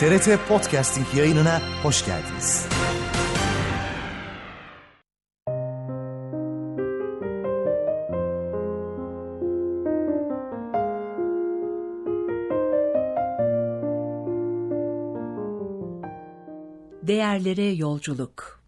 TRT Podcasting yayınına hoş geldiniz. Değerlere yolculuk.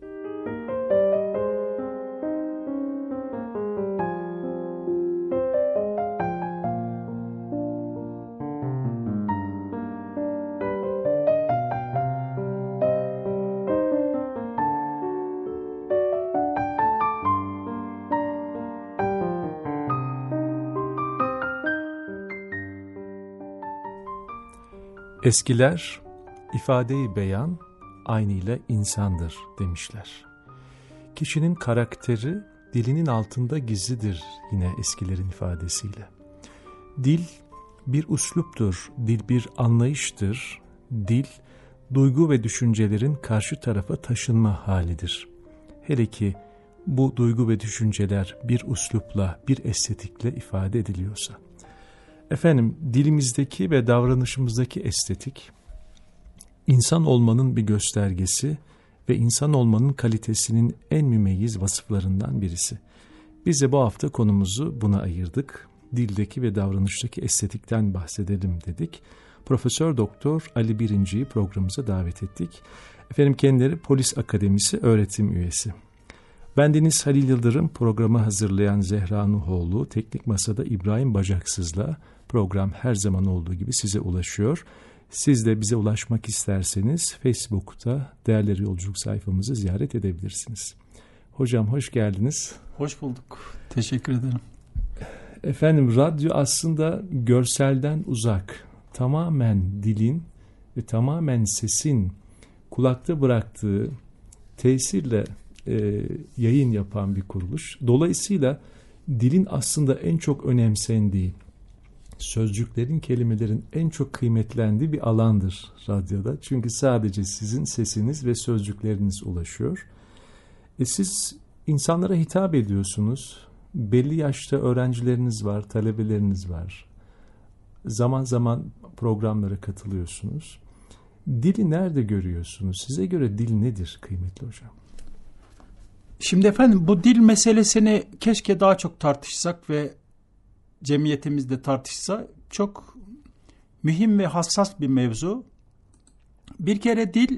Eskiler ifade-i beyan aynıyla insandır demişler. Kişinin karakteri dilinin altında gizlidir yine eskilerin ifadesiyle. Dil bir üsluptur, dil bir anlayıştır, dil duygu ve düşüncelerin karşı tarafa taşınma halidir. Hele ki bu duygu ve düşünceler bir üslupla, bir estetikle ifade ediliyorsa. Efendim, dilimizdeki ve davranışımızdaki estetik, insan olmanın bir göstergesi ve insan olmanın kalitesinin en mümeyyiz vasıflarından birisi. Biz de bu hafta konumuzu buna ayırdık. Dildeki ve davranıştaki estetikten bahsedelim dedik. Profesör Doktor Ali Birinci'yi programımıza davet ettik. Efendim, kendileri Polis Akademisi öğretim üyesi. Bendeniz Halil Yıldırım, programı hazırlayan Zehra Nuhoğlu, teknik masada İbrahim Bacaksız'la program her zaman olduğu gibi size ulaşıyor. Siz de bize ulaşmak isterseniz Facebook'ta Değerleri Yolculuk sayfamızı ziyaret edebilirsiniz. Hocam hoş geldiniz. Hoş bulduk. Teşekkür ederim. Efendim, radyo aslında görselden uzak, tamamen dilin ve tamamen sesin kulakta bıraktığı tesirle yayın yapan bir kuruluş. Dolayısıyla dilin aslında en çok önemsendiği, sözcüklerin, kelimelerin en çok kıymetlendiği bir alandır radyoda. Çünkü sadece sizin sesiniz ve sözcükleriniz ulaşıyor. Siz insanlara hitap ediyorsunuz. Belli yaşta öğrencileriniz var, talebeleriniz var. Zaman zaman programlara katılıyorsunuz. Dili nerede görüyorsunuz? Size göre dil nedir kıymetli hocam? Şimdi efendim, bu dil meselesini keşke daha çok tartışsak ve cemiyetimizde tartışsa. Çok mühim ve hassas bir mevzu. Bir kere dil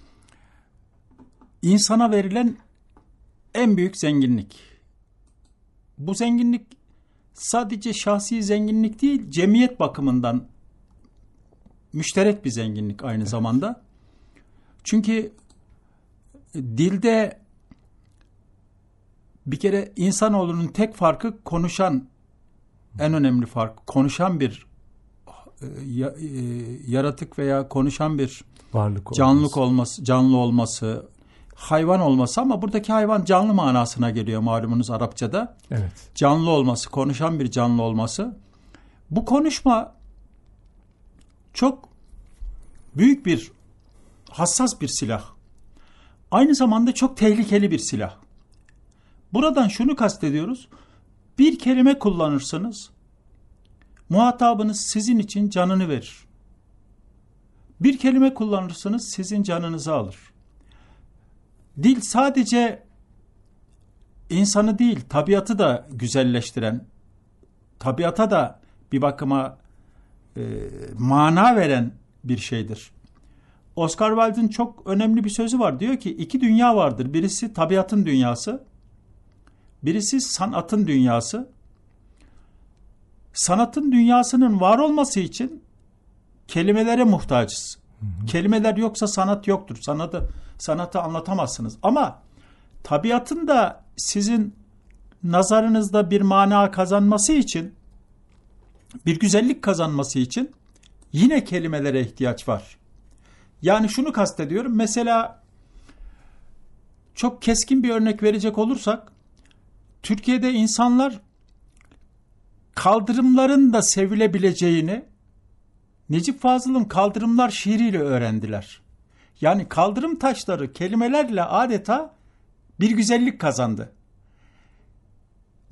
insana verilen en büyük zenginlik. Bu zenginlik sadece şahsi zenginlik değil, cemiyet bakımından müşterek bir zenginlik aynı zamanda. Çünkü dilde bir kere insanoğlunun tek farkı konuşan, en önemli fark konuşan bir yaratık veya konuşan bir varlık canlı olması, hayvan olması, ama buradaki hayvan canlı manasına geliyor malumunuz Arapçada. Evet. Canlı olması, konuşan bir canlı olması. Bu konuşma çok büyük bir, hassas bir silah. Aynı zamanda çok tehlikeli bir silah. Buradan şunu kastediyoruz. Bir kelime kullanırsınız, muhatabınız sizin için canını verir. Bir kelime kullanırsınız, sizin canınızı alır. Dil sadece insanı değil, tabiatı da güzelleştiren, tabiata da bir bakıma mana veren bir şeydir. Oscar Wilde'ın çok önemli bir sözü var. Diyor ki, iki dünya vardır. Birisi tabiatın dünyası, birisi sanatın dünyası. Sanatın dünyasının var olması için kelimelere muhtacız. Kelimeler yoksa sanat yoktur. Sanatı anlatamazsınız. Ama tabiatın da sizin nazarınızda bir mana kazanması için, bir güzellik kazanması için yine kelimelere ihtiyaç var. Yani şunu kastediyorum. Mesela çok keskin bir örnek verecek olursak, Türkiye'de insanlar kaldırımların da sevilebileceğini Necip Fazıl'ın Kaldırımlar şiiriyle öğrendiler. Yani kaldırım taşları kelimelerle adeta bir güzellik kazandı.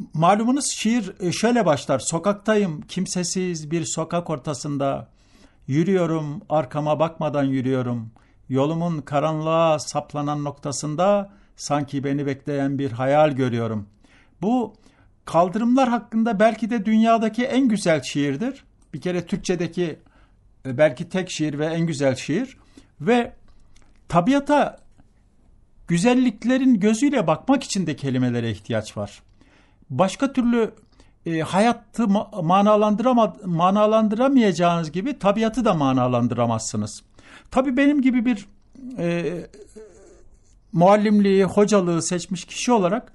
Malumunuz şiir şöyle başlar. Sokaktayım, kimsesiz bir sokak ortasında. Yürüyorum, arkama bakmadan yürüyorum. Yolumun karanlığa saplanan noktasında sanki beni bekleyen bir hayal görüyorum. Bu kaldırımlar hakkında belki de dünyadaki en güzel şiirdir. Bir kere Türkçedeki belki tek şiir ve en güzel şiir. Ve tabiata güzelliklerin gözüyle bakmak için de kelimelere ihtiyaç var. Başka türlü hayatı manalandıramayacağınız gibi tabiatı da manalandıramazsınız. Tabii benim gibi bir muallimliği, hocalığı seçmiş kişi olarak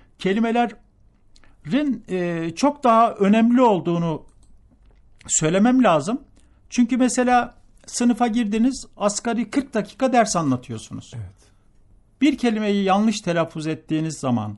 kelimelerin çok daha önemli olduğunu söylemem lazım. Çünkü mesela sınıfa girdiniz, asgari 40 dakika ders anlatıyorsunuz. Evet. Bir kelimeyi yanlış telaffuz ettiğiniz zaman,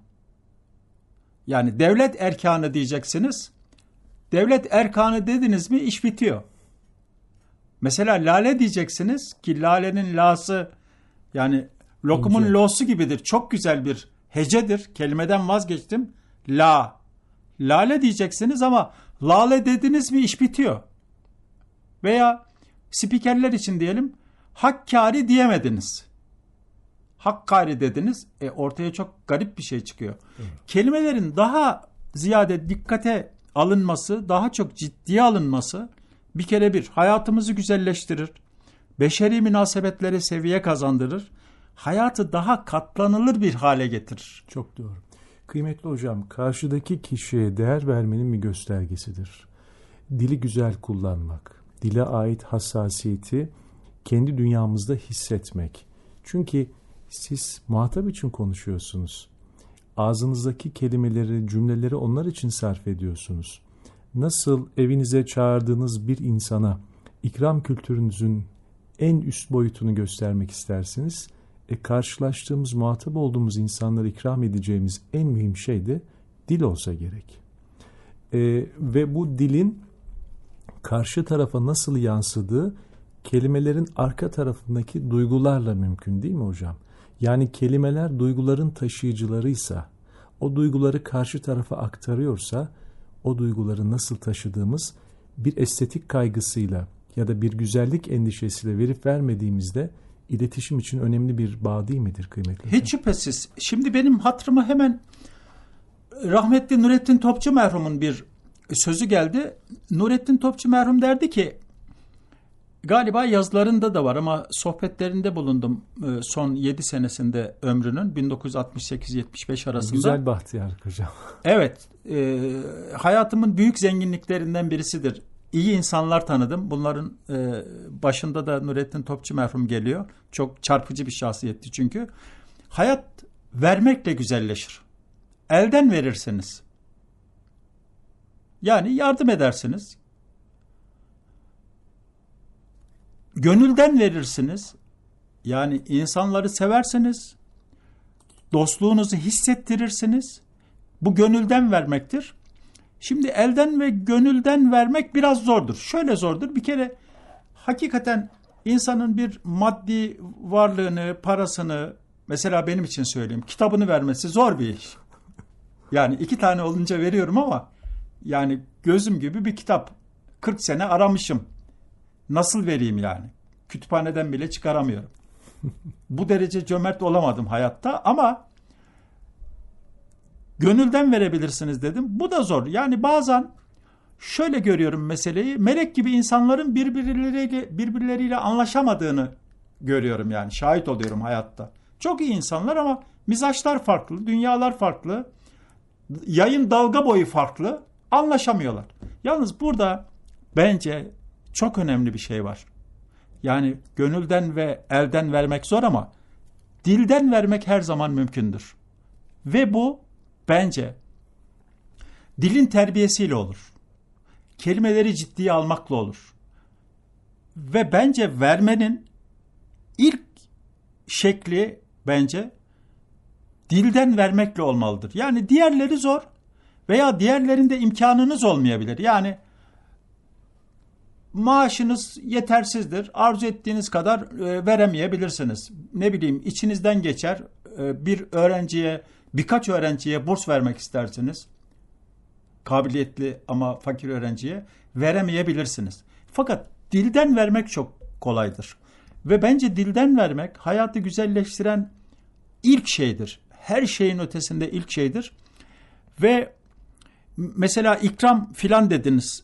yani devlet erkanı diyeceksiniz. Devlet erkanı dediniz mi iş bitiyor. Mesela lale diyeceksiniz ki lalenin lası yani lokumun İnce. losu gibidir. Çok güzel bir hecedir. Kelimeden vazgeçtim. La. Lale diyeceksiniz ama lale dediniz mi iş bitiyor. Veya spikerler için diyelim Hakkari diyemediniz. Hakkari dediniz. Ortaya çok garip bir şey çıkıyor. Evet. Kelimelerin daha ziyade dikkate alınması, daha çok ciddiye alınması bir kere hayatımızı güzelleştirir. Beşeri münasebetleri seviye kazandırır. Hayatı daha katlanılır bir hale getirir. Çok doğru. Kıymetli hocam, karşıdaki kişiye değer vermenin bir göstergesidir. Dili güzel kullanmak, dile ait hassasiyeti kendi dünyamızda hissetmek. Çünkü siz muhatap için konuşuyorsunuz. Ağzınızdaki kelimeleri, cümleleri onlar için sarf ediyorsunuz. Nasıl evinize çağırdığınız bir insana ikram kültürünüzün en üst boyutunu göstermek istersiniz? Karşılaştığımız, muhatap olduğumuz insanlara ikram edeceğimiz en mühim şey de dil olsa gerek. Ve bu dilin karşı tarafa nasıl yansıdığı kelimelerin arka tarafındaki duygularla mümkün değil mi hocam? Yani kelimeler duyguların taşıyıcılarıysa, o duyguları karşı tarafa aktarıyorsa, o duyguları nasıl taşıdığımız bir estetik kaygısıyla ya da bir güzellik endişesiyle verip vermediğimizde iletişim için önemli bir bağ değil midir kıymetli? Hiç şüphesiz. Şimdi benim hatırıma hemen rahmetli Nurettin Topçu merhumun bir sözü geldi. Nurettin Topçu merhum derdi ki, galiba yazılarında da var ama sohbetlerinde bulundum son 7 senesinde ömrünün 1968-75 arasında. Güzel bahtiyar hocam. Evet, hayatımın büyük zenginliklerinden birisidir. İyi insanlar tanıdım. Bunların başında da Nurettin Topçu merhum geliyor. Çok çarpıcı bir şahsiyetti çünkü. Hayat vermekle güzelleşir. Elden verirsiniz. Yani yardım edersiniz. Gönülden verirsiniz. Yani insanları seversiniz. Dostluğunuzu hissettirirsiniz. Bu gönülden vermektir. Şimdi elden ve gönülden vermek biraz zordur. Şöyle zordur. Bir kere hakikaten insanın bir maddi varlığını, parasını, mesela benim için söyleyeyim, kitabını vermesi zor bir iş. Yani 2 tane olunca veriyorum ama yani gözüm gibi bir kitap. 40 sene aramışım. Nasıl vereyim yani? Kütüphaneden bile çıkaramıyorum. Bu derece cömert olamadım hayatta ama gönülden verebilirsiniz dedim. Bu da zor. Yani bazen şöyle görüyorum meseleyi. Melek gibi insanların birbirleriyle anlaşamadığını görüyorum yani. Şahit oluyorum hayatta. Çok iyi insanlar ama mizaçlar farklı, dünyalar farklı. Yayın dalga boyu farklı. Anlaşamıyorlar. Yalnız burada bence çok önemli bir şey var. Yani gönülden ve elden vermek zor ama dilden vermek her zaman mümkündür. Ve bu bence dilin terbiyesiyle olur. Kelimeleri ciddiye almakla olur. Ve bence vermenin ilk şekli bence dilden vermekle olmalıdır. Yani diğerleri zor veya diğerlerinde imkanınız olmayabilir. Yani maaşınız yetersizdir. Arzu ettiğiniz kadar veremeyebilirsiniz. Ne bileyim içinizden geçer. Bir öğrenciye, birkaç öğrenciye burs vermek istersiniz. Kabiliyetli ama fakir öğrenciye veremeyebilirsiniz. Fakat dilden vermek çok kolaydır. Ve bence dilden vermek hayatı güzelleştiren ilk şeydir. Her şeyin ötesinde ilk şeydir. Ve mesela ikram filan dediniz.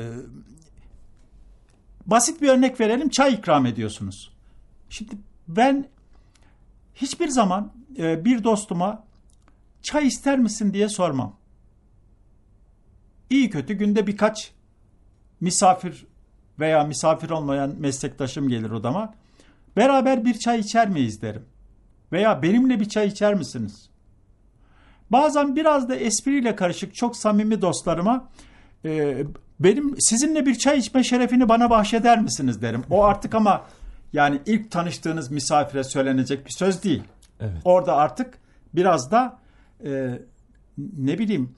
Basit bir örnek verelim. Çay ikram ediyorsunuz. Şimdi ben hiçbir zaman bir dostuma çay ister misin diye sormam. İyi kötü günde birkaç misafir veya misafir olmayan meslektaşım gelir odama. Beraber bir çay içer miyiz derim. Veya benimle bir çay içer misiniz? Bazen biraz da espriyle karışık çok samimi dostlarıma benim sizinle bir çay içme şerefini bana bahşeder misiniz derim. O artık ama yani ilk tanıştığınız misafire söylenecek bir söz değil. Evet. Orada artık biraz da ne bileyim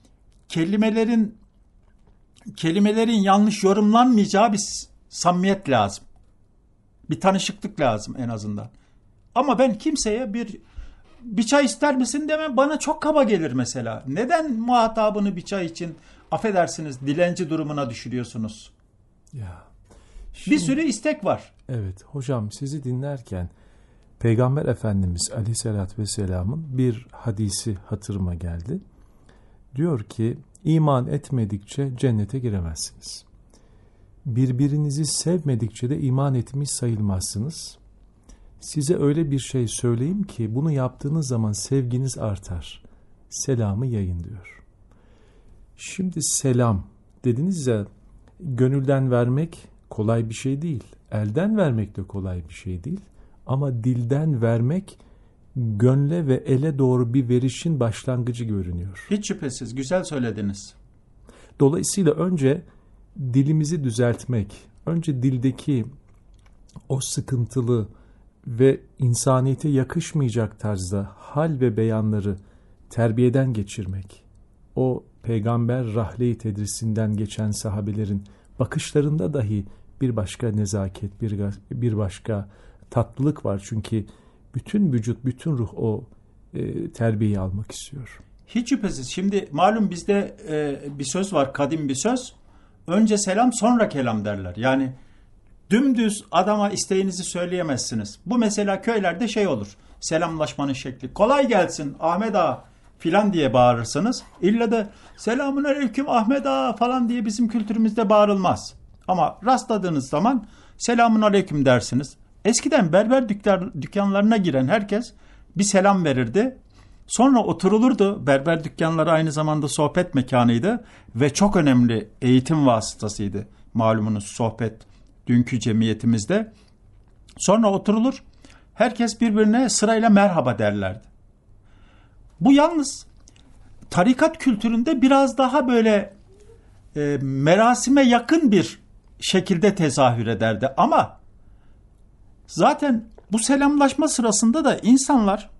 kelimelerin yanlış yorumlanmayacağı bir samimiyet lazım. Bir tanışıklık lazım en azından. Ama ben kimseye bir çay ister misin demem, bana çok kaba gelir mesela. Neden muhatabını bir çay için affedersiniz dilenci durumuna düşürüyorsunuz? Ya. Bir sürü istek var. Evet hocam, sizi dinlerken Peygamber Efendimiz Aleyhisselatü Vesselam'ın bir hadisi hatırıma geldi. Diyor ki iman etmedikçe cennete giremezsiniz. Birbirinizi sevmedikçe de iman etmiş sayılmazsınız. Size öyle bir şey söyleyeyim ki bunu yaptığınız zaman sevginiz artar. Selamı yayın diyor. Şimdi selam dediniz ya, gönülden vermek kolay bir şey değil. Elden vermek de kolay bir şey değil. Ama dilden vermek gönle ve ele doğru bir verişin başlangıcı görünüyor. Hiç şüphesiz güzel söylediniz. Dolayısıyla önce dilimizi düzeltmek, önce dildeki o sıkıntılı ve insaniyete yakışmayacak tarzda hal ve beyanları terbiyeden geçirmek, o peygamber rahle-i tedrisinden geçen sahabelerin bakışlarında dahi bir başka nezaket, bir başka tatlılık var. Çünkü bütün vücut, bütün ruh o terbiyeyi almak istiyor. Hiç şüphesiz. Şimdi malum bizde bir söz var, kadim bir söz. Önce selam sonra kelam derler. Yani dümdüz adama isteğinizi söyleyemezsiniz. Bu mesela köylerde şey olur. Selamlaşmanın şekli. Kolay gelsin Ahmet Ağa filan diye bağırırsınız. İlla da selamun aleyküm Ahmet Ağa falan diye bizim kültürümüzde bağırılmaz. Ama rastladığınız zaman selamun aleyküm dersiniz. Eskiden berber dükkanlarına giren herkes bir selam verirdi. Sonra oturulurdu. Berber dükkanları aynı zamanda sohbet mekanıydı ve çok önemli eğitim vasıtasıydı. Malumunuz sohbet dünkü cemiyetimizde. Sonra oturulur. Herkes birbirine sırayla merhaba derlerdi. Bu yalnız tarikat kültüründe biraz daha böyle merasime yakın bir şekilde tezahür ederdi. Ama zaten bu selamlaşma sırasında da insanlar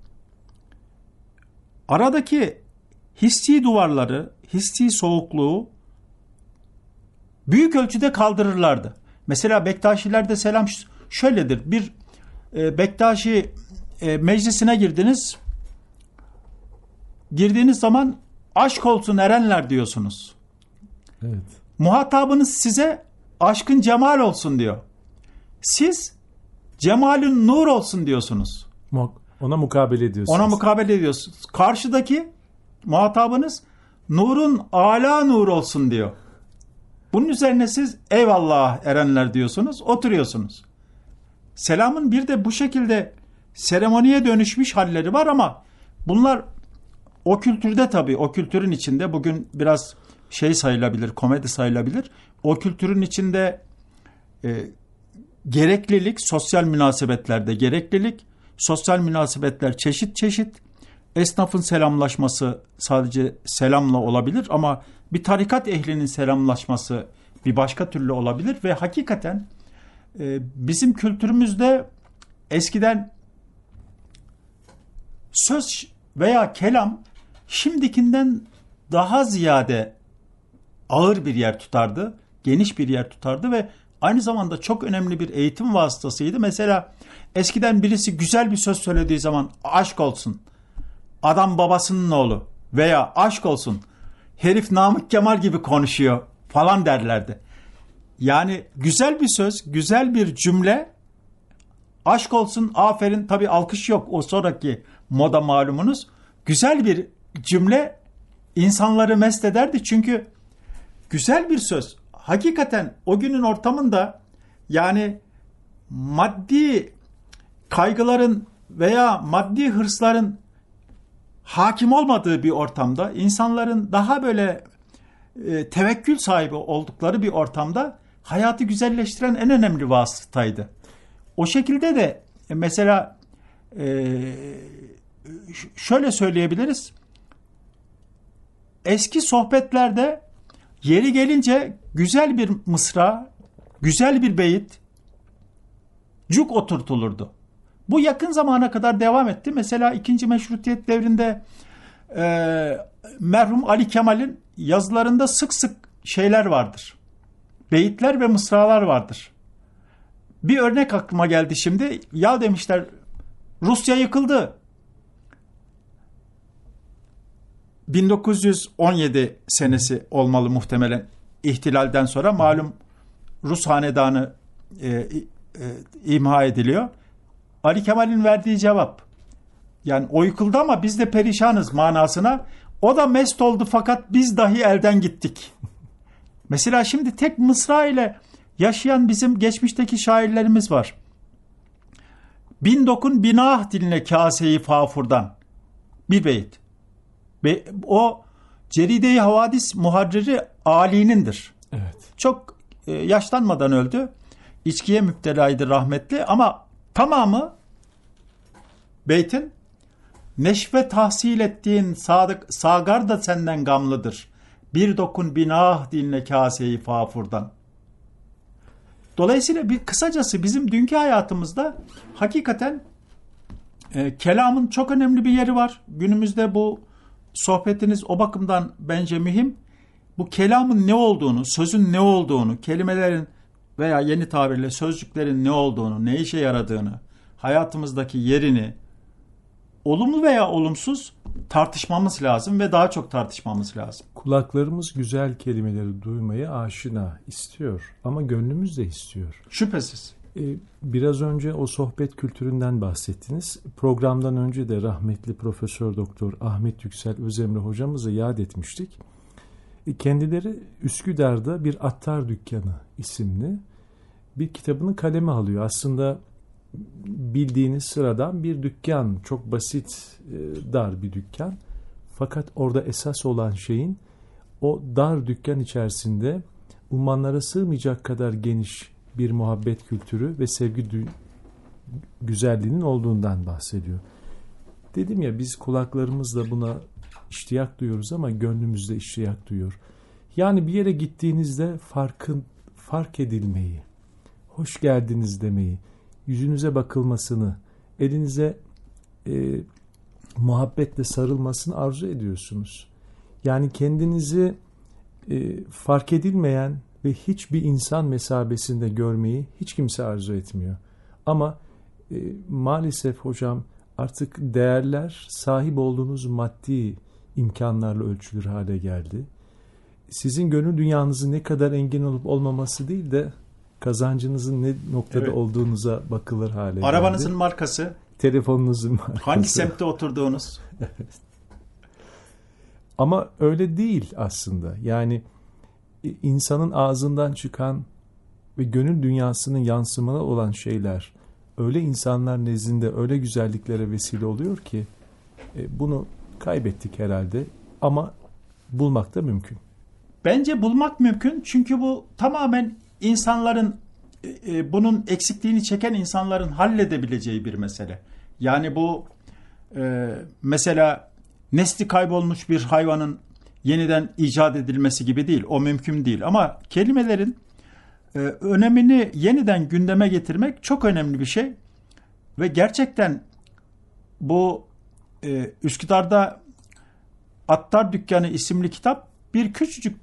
aradaki hissi duvarları, hissi soğukluğu büyük ölçüde kaldırırlardı. Mesela Bektaşilerde selam şöyledir. Bir Bektaşi meclisine girdiniz. Girdiğiniz zaman aşk olsun erenler diyorsunuz. Evet. Muhatabınız size aşkın cemal olsun diyor. Siz cemalün nur olsun diyorsunuz. Ona mukabele ediyorsunuz. Ona mukabele ediyorsunuz. Karşıdaki muhatabınız nurun âlâ nur olsun diyor. Bunun üzerine siz eyvallah erenler diyorsunuz, oturuyorsunuz. Selamın bir de bu şekilde seremoniye dönüşmüş halleri var ama bunlar o kültürde tabii, o kültürün içinde bugün biraz şey sayılabilir, komedi sayılabilir. O kültürün içinde gereklilik, sosyal münasebetlerde gereklilik, sosyal münasebetler çeşit çeşit. Esnafın selamlaşması sadece selamla olabilir ama bir tarikat ehlinin selamlaşması bir başka türlü olabilir ve hakikaten bizim kültürümüzde eskiden söz veya kelam şimdikinden daha ziyade ağır bir yer tutardı, geniş bir yer tutardı ve aynı zamanda çok önemli bir eğitim vasıtasıydı. Mesela eskiden birisi güzel bir söz söylediği zaman aşk olsun, adam babasının oğlu veya aşk olsun, herif Namık Kemal gibi konuşuyor falan derlerdi. Yani güzel bir söz, güzel bir cümle, aşk olsun, aferin, tabii alkış yok, o sonraki moda malumunuz. Güzel bir cümle insanları mest ederdi çünkü güzel bir söz. Hakikaten o günün ortamında yani maddi kaygıların veya maddi hırsların hakim olmadığı bir ortamda, insanların daha böyle tevekkül sahibi oldukları bir ortamda hayatı güzelleştiren en önemli vasıtaydı. O şekilde de mesela şöyle söyleyebiliriz. Eski sohbetlerde yeri gelince güzel bir mısra, güzel bir beyit cuk oturtulurdu. Bu yakın zamana kadar devam etti. Mesela 2. Meşrutiyet devrinde merhum Ali Kemal'in yazılarında sık sık şeyler vardır. Beyitler ve mısralar vardır. Bir örnek aklıma geldi şimdi. Ya demişler, Rusya yıkıldı. 1917 senesi olmalı muhtemelen, ihtilalden sonra malum Rus hanedanı imha ediliyor. Ali Kemal'in verdiği cevap, yani o yıkıldı ama biz de perişanız manasına. O da mest oldu fakat biz dahi elden gittik. Mesela şimdi tek mısra ile yaşayan bizim geçmişteki şairlerimiz var. Bin dokun binah diline kaseyi fafurdan. Bir beyit. O Ceride-i Havadis muharriri Ali'nindir. Evet. Çok yaşlanmadan öldü. İçkiye müptelaydı rahmetli ama tamamı beytin, neşve tahsil ettiğin sagar da senden gamlıdır. Bir dokun binah diline kaseyi fafurdan. Dolayısıyla kısacası bizim dünkü hayatımızda hakikaten kelamın çok önemli bir yeri var. Günümüzde bu sohbetiniz o bakımdan bence mühim. Bu kelamın ne olduğunu, sözün ne olduğunu, kelimelerin veya yeni tabirle sözcüklerin ne olduğunu, ne işe yaradığını, hayatımızdaki yerini olumlu veya olumsuz tartışmamız lazım ve daha çok tartışmamız lazım. Kulaklarımız güzel kelimeleri duymayı aşina istiyor ama gönlümüz de istiyor. Şüphesiz. Biraz önce o sohbet kültüründen bahsettiniz. Programdan önce de rahmetli Profesör Doktor Ahmet Yüksel Özemre hocamızı yad etmiştik. Kendileri Üsküdar'da bir Attar Dükkanı isimli bir kitabını kaleme alıyor. Aslında bildiğiniz sıradan bir dükkan, çok basit, dar bir dükkan. Fakat orada esas olan şeyin o dar dükkan içerisinde ummanlara sığmayacak kadar geniş bir muhabbet kültürü ve sevgi güzelliğinin olduğundan bahsediyor. Dedim ya, biz kulaklarımızla buna iştiyak duyuyoruz ama gönlümüzde iştiyak duyuyor. Yani bir yere gittiğinizde fark edilmeyi, hoş geldiniz demeyi, yüzünüze bakılmasını, elinize muhabbetle sarılmasını arzu ediyorsunuz. Yani kendinizi fark edilmeyen ve hiçbir insan mesabesinde görmeyi hiç kimse arzu etmiyor. Ama maalesef hocam artık değerler sahip olduğunuz maddi imkanlarla ölçülür hale geldi. Sizin gönül dünyanızın ne kadar engin olup olmaması değil de kazancınızın ne noktada olduğunuza bakılır hale geldi. Arabanızın markası, telefonunuzun markası. hangi semtte oturduğunuz. Ama öyle değil aslında. Yani insanın ağzından çıkan ve gönül dünyasının yansımalı olan şeyler öyle insanlar nezdinde öyle güzelliklere vesile oluyor ki bunu kaybettik herhalde ama bulmak da mümkün. Bence bulmak mümkün çünkü bu tamamen insanların, bunun eksikliğini çeken insanların halledebileceği bir mesele. Yani bu mesela nesli kaybolmuş bir hayvanın yeniden icat edilmesi gibi değil. O mümkün değil. Ama kelimelerin önemini yeniden gündeme getirmek çok önemli bir şey. Ve gerçekten bu Üsküdar'da Attar Dükkanı isimli kitap bir küçücük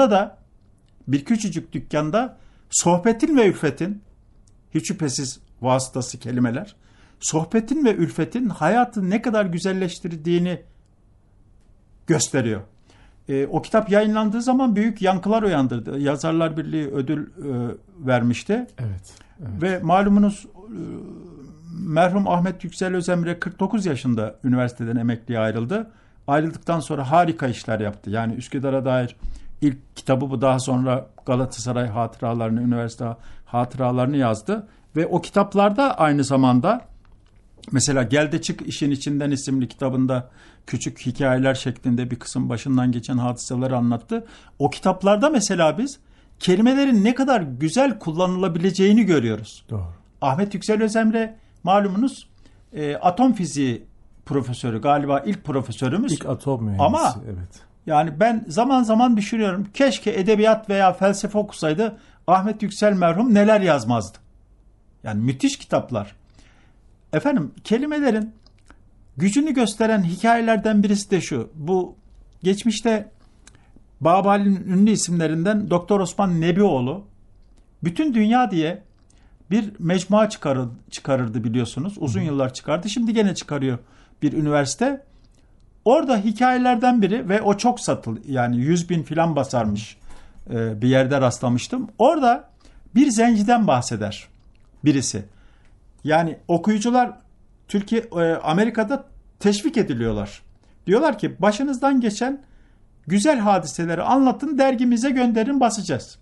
dükkanda sohbetin ve ülfetin, hiç şüphesiz vasıtası kelimeler, sohbetin ve ülfetin hayatı ne kadar güzelleştirdiğini gösteriyor. O kitap yayınlandığı zaman büyük yankılar uyandırdı. Yazarlar Birliği ödül vermişti. Evet. Ve malumunuz merhum Ahmet Yüksel Özemre 49 yaşında üniversiteden emekliye ayrıldı. Ayrıldıktan sonra harika işler yaptı. Yani Üsküdar'a dair ilk kitabı bu, daha sonra Galatasaray hatıralarını, üniversite hatıralarını yazdı. Ve o kitaplarda aynı zamanda mesela Gel de Çık İşin İçinden isimli kitabında küçük hikayeler şeklinde bir kısım başından geçen hadiseleri anlattı. O kitaplarda mesela biz kelimelerin ne kadar güzel kullanılabileceğini görüyoruz. Doğru. Ahmet Yüksel Özemre malumunuz atom fiziği profesörü, galiba ilk profesörümüz. İlk atom mühendisi. Ama evet. yani ben zaman zaman düşünüyorum, keşke edebiyat veya felsefe okusaydı Ahmet Yüksel merhum neler yazmazdı. Yani müthiş kitaplar. Efendim, kelimelerin gücünü gösteren hikayelerden birisi de şu. Bu geçmişte Babali'nin ünlü isimlerinden Doktor Osman Nebioğlu bütün dünya diye bir mecmua çıkarırdı biliyorsunuz. Uzun yıllar çıkardı. Şimdi gene çıkarıyor bir üniversite. Orada hikayelerden biri ve o çok satıldı. Yani 100.000 falan basarmış. Bir yerde rastlamıştım. Orada bir zenciden bahseder birisi. Yani okuyucular Amerika'da teşvik ediliyorlar. Diyorlar ki başınızdan geçen güzel hadiseleri anlatın, dergimize gönderin, basacağız.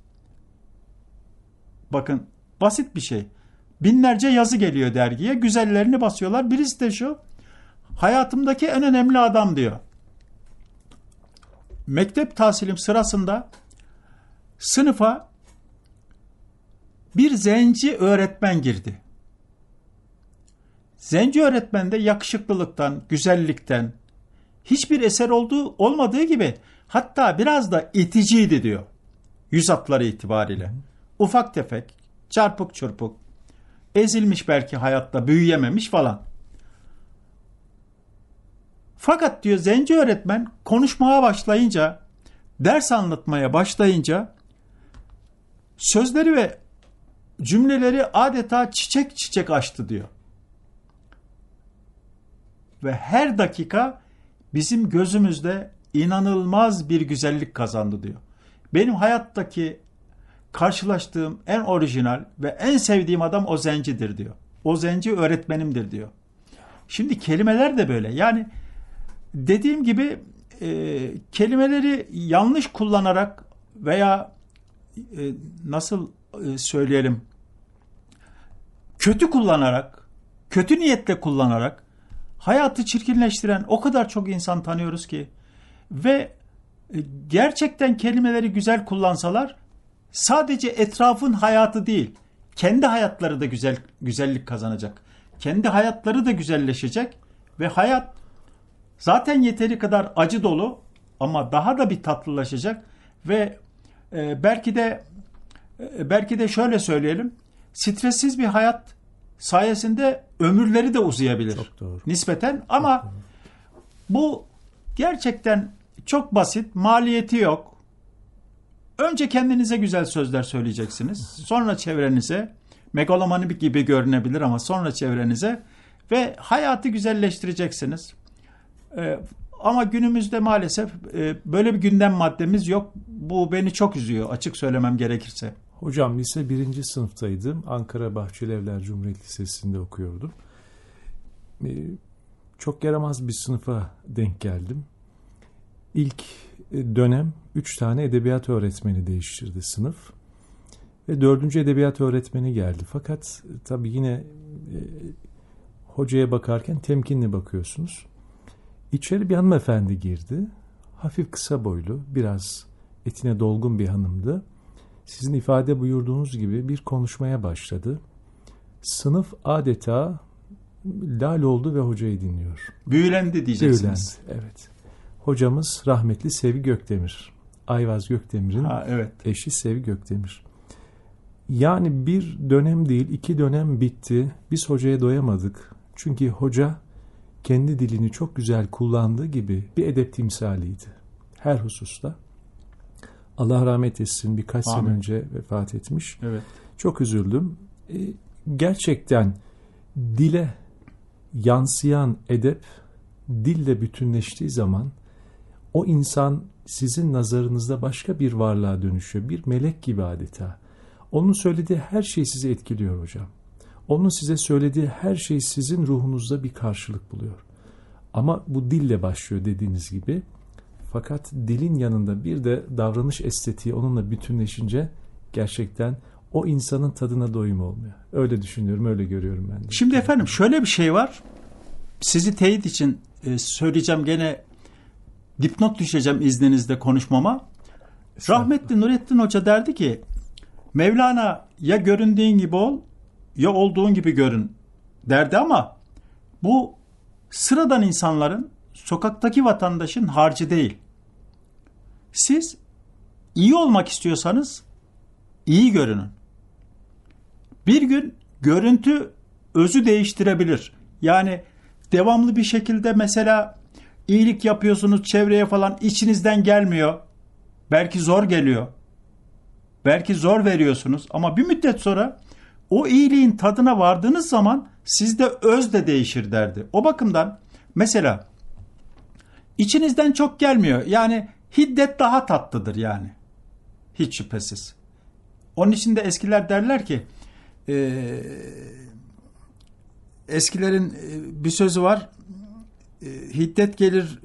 Bakın, basit bir şey. Binlerce yazı geliyor dergiye, güzellerini basıyorlar. Birisi de şu: hayatımdaki en önemli adam diyor. Mektep tahsilim sırasında sınıfa bir zenci öğretmen girdi. Zenci öğretmen de yakışıklılıktan, güzellikten hiçbir eser olmadığı gibi hatta biraz da iticiydi diyor. Yüz hatları itibariyle. Ufak tefek, çarpık çırpık, ezilmiş belki hayatta, büyüyememiş falan. Fakat diyor zenci öğretmen konuşmaya başlayınca, ders anlatmaya başlayınca sözleri ve cümleleri adeta çiçek çiçek açtı diyor. Ve her dakika bizim gözümüzde inanılmaz bir güzellik kazandı diyor. Benim hayattaki karşılaştığım en orijinal ve en sevdiğim adam o zencidir diyor. O zenci öğretmenimdir diyor. Şimdi kelimeler de böyle. Yani dediğim gibi kelimeleri yanlış kullanarak veya nasıl söyleyelim, kötü kullanarak, kötü niyetle kullanarak hayatı çirkinleştiren o kadar çok insan tanıyoruz ki ve gerçekten kelimeleri güzel kullansalar sadece etrafın hayatı değil, kendi hayatları da güzellik kazanacak. Kendi hayatları da güzelleşecek ve hayat zaten yeteri kadar acı dolu ama daha da bir tatlılaşacak ve belki de şöyle söyleyelim, stressiz bir hayat sayesinde ömürleri de uzayabilir. Çok doğru. Nispeten ama bu gerçekten çok basit, maliyeti yok. Önce kendinize güzel sözler söyleyeceksiniz. Sonra çevrenize, megalomanı gibi görünebilir ama sonra çevrenize ve hayatı güzelleştireceksiniz. Ama günümüzde maalesef böyle bir gündem maddemiz yok. Bu beni çok üzüyor, açık söylemem gerekirse. Hocam lise 1. sınıftaydım. Ankara Bahçelievler Cumhuriyet Lisesi'nde okuyordum. Çok yaramaz bir sınıfa denk geldim. İlk dönem 3 tane edebiyat öğretmeni değiştirdi sınıf. Ve 4. edebiyat öğretmeni geldi. Fakat tabii yine hocaya bakarken temkinli bakıyorsunuz. İçeri bir hanımefendi girdi. Hafif kısa boylu, biraz etine dolgun bir hanımdı. Sizin ifade buyurduğunuz gibi bir konuşmaya başladı. Sınıf adeta lal oldu ve hocayı dinliyor. Büyülendi diyeceksiniz. Büyülendi, evet. Hocamız rahmetli Sevgi Gökdemir. Ayvaz Gökdemir'in evet. Eşi Sevgi Gökdemir. Yani bir dönem değil, 2 dönem bitti. Biz hocaya doyamadık. Çünkü hoca kendi dilini çok güzel kullandığı gibi bir edep timsaliydi. Her hususta. Allah rahmet etsin, birkaç sene önce vefat etmiş. Evet. Çok üzüldüm. Gerçekten dile yansıyan edep, dille bütünleştiği zaman o insan sizin nazarınızda başka bir varlığa dönüşüyor. Bir melek gibi adeta. Onun söylediği her şey sizi etkiliyor hocam. Onun size söylediği her şey sizin ruhunuzda bir karşılık buluyor. Ama bu dille başlıyor dediğiniz gibi. Fakat dilin yanında bir de davranış estetiği onunla bütünleşince gerçekten o insanın tadına doyum olmuyor. Öyle düşünüyorum, öyle görüyorum ben de. Şimdi efendim şöyle bir şey var. Sizi teyit için söyleyeceğim, gene dipnot düşeceğim izninizle konuşmama. Rahmetli Nurettin Hoca derdi ki, Mevlana ya göründüğün gibi ol ya olduğun gibi görün derdi, ama bu sıradan insanların, sokaktaki vatandaşın harcı değil. Siz iyi olmak istiyorsanız iyi görünün. Bir gün görüntü özü değiştirebilir. Yani devamlı bir şekilde mesela iyilik yapıyorsunuz çevreye falan, içinizden gelmiyor. Belki zor geliyor. Belki zor veriyorsunuz ama bir müddet sonra o iyiliğin tadına vardığınız zaman sizde öz de değişir derdi. O bakımdan mesela içinizden çok gelmiyor. Yani hiddet daha tatlıdır yani. Hiç şüphesiz. Onun için de eskiler derler ki, eskilerin bir sözü var. Hiddet gelir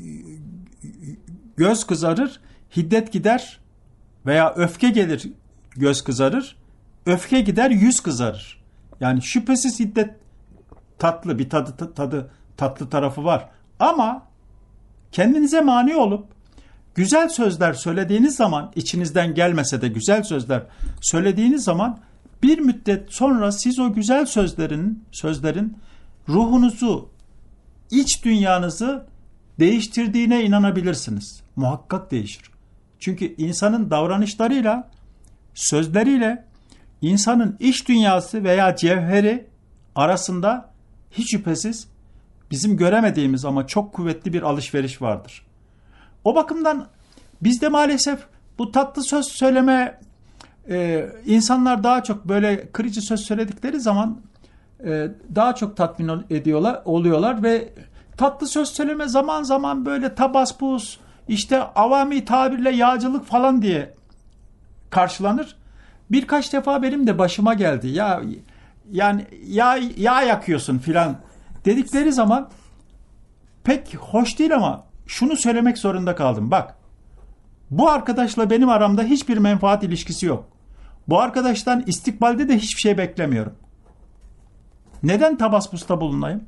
göz kızarır, hiddet gider, veya öfke gelir göz kızarır, öfke gider yüz kızarır. Yani şüphesiz hiddet tatlı, bir tatlı tarafı var. Ama kendinize mani olup güzel sözler söylediğiniz zaman, içinizden gelmese de güzel sözler söylediğiniz zaman, bir müddet sonra siz o güzel sözlerin ruhunuzu, iç dünyanızı değiştirdiğine inanabilirsiniz. Muhakkak değişir. Çünkü insanın davranışlarıyla, sözleriyle insanın iç dünyası veya cevheri arasında hiç şüphesiz bizim göremediğimiz ama çok kuvvetli bir alışveriş vardır. O bakımdan bizde maalesef bu tatlı söz söyleme, insanlar daha çok böyle kırıcı söz söyledikleri zaman daha çok tatmin oluyorlar ve tatlı söz söyleme zaman zaman böyle tabaspus, işte avami tabirle yağcılık falan diye karşılanır. Birkaç defa benim de başıma geldi. Yani yağ yakıyorsun filan dedikleri zaman pek hoş değil, ama şunu söylemek zorunda kaldım. Bak, bu arkadaşla benim aramda hiçbir menfaat ilişkisi yok. Bu arkadaştan istikbalde de hiçbir şey beklemiyorum. Neden tabaspusta bulunayım?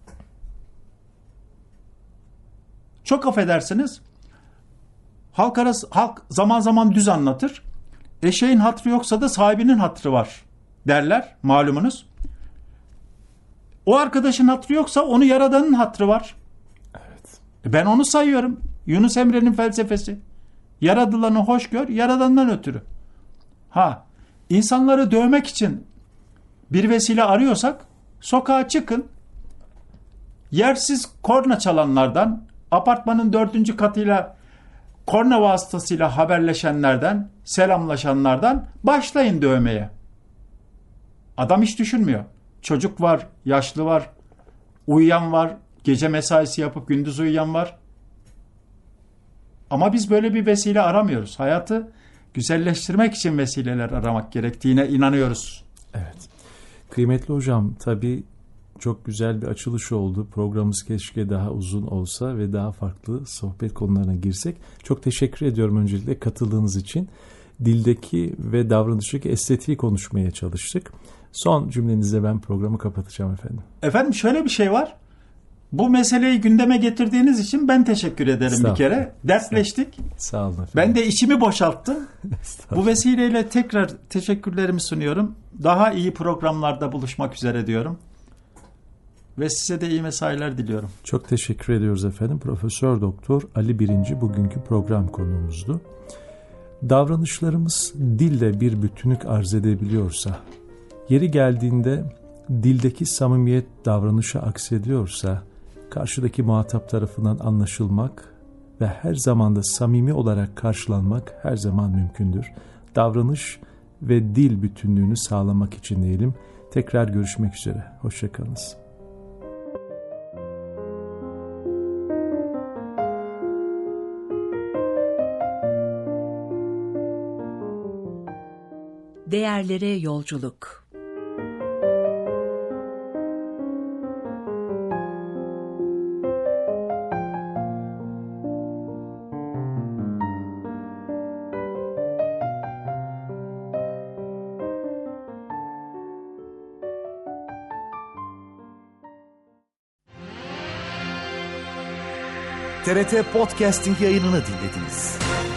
Çok affedersiniz. Halk zaman zaman düz anlatır. Eşeğin hatrı yoksa da sahibinin hatrı var derler, malumunuz. O arkadaşın hatrı yoksa onu yaradanın hatrı var. Evet. Ben onu sayıyorum. Yunus Emre'nin felsefesi. Yaradılanı hoş gör, yaradandan ötürü. İnsanları dövmek için bir vesile arıyorsak sokağa çıkın. Yersiz korna çalanlardan, apartmanın 4. katıyla korna vasıtasıyla haberleşenlerden, selamlaşanlardan başlayın dövmeye. Adam hiç düşünmüyor. Çocuk var, yaşlı var, uyuyan var, gece mesaisi yapıp gündüz uyuyan var. Ama biz böyle bir vesile aramıyoruz. Hayatı güzelleştirmek için vesileler aramak gerektiğine inanıyoruz. Evet. Kıymetli hocam, tabii çok güzel bir açılış oldu. Programımız keşke daha uzun olsa ve daha farklı sohbet konularına girsek. Çok teşekkür ediyorum öncelikle katıldığınız için. Dildeki ve davranıştaki estetiği konuşmaya çalıştık. Son cümlenizle ben programı kapatacağım efendim. Efendim şöyle bir şey var. Bu meseleyi gündeme getirdiğiniz için ben teşekkür ederim bir kere. Dertleştik. Sağ olun efendim. Ben de içimi boşalttım. Bu vesileyle tekrar teşekkürlerimi sunuyorum. Daha iyi programlarda buluşmak üzere diyorum. Ve size de iyi mesailer diliyorum. Çok teşekkür ediyoruz efendim. Profesör Doktor Ali Birinci bugünkü program konuğumuzdu. Davranışlarımız dille bir bütünlük arz edebiliyorsa, yeri geldiğinde dildeki samimiyet davranışa aksediyorsa, karşıdaki muhatap tarafından anlaşılmak ve her zaman da samimi olarak karşılanmak her zaman mümkündür. Davranış ve dil bütünlüğünü sağlamak için diyelim. Tekrar görüşmek üzere. Hoşça kalınız. Değerlere yolculuk. TRT Podcasting yayınını dinlediniz.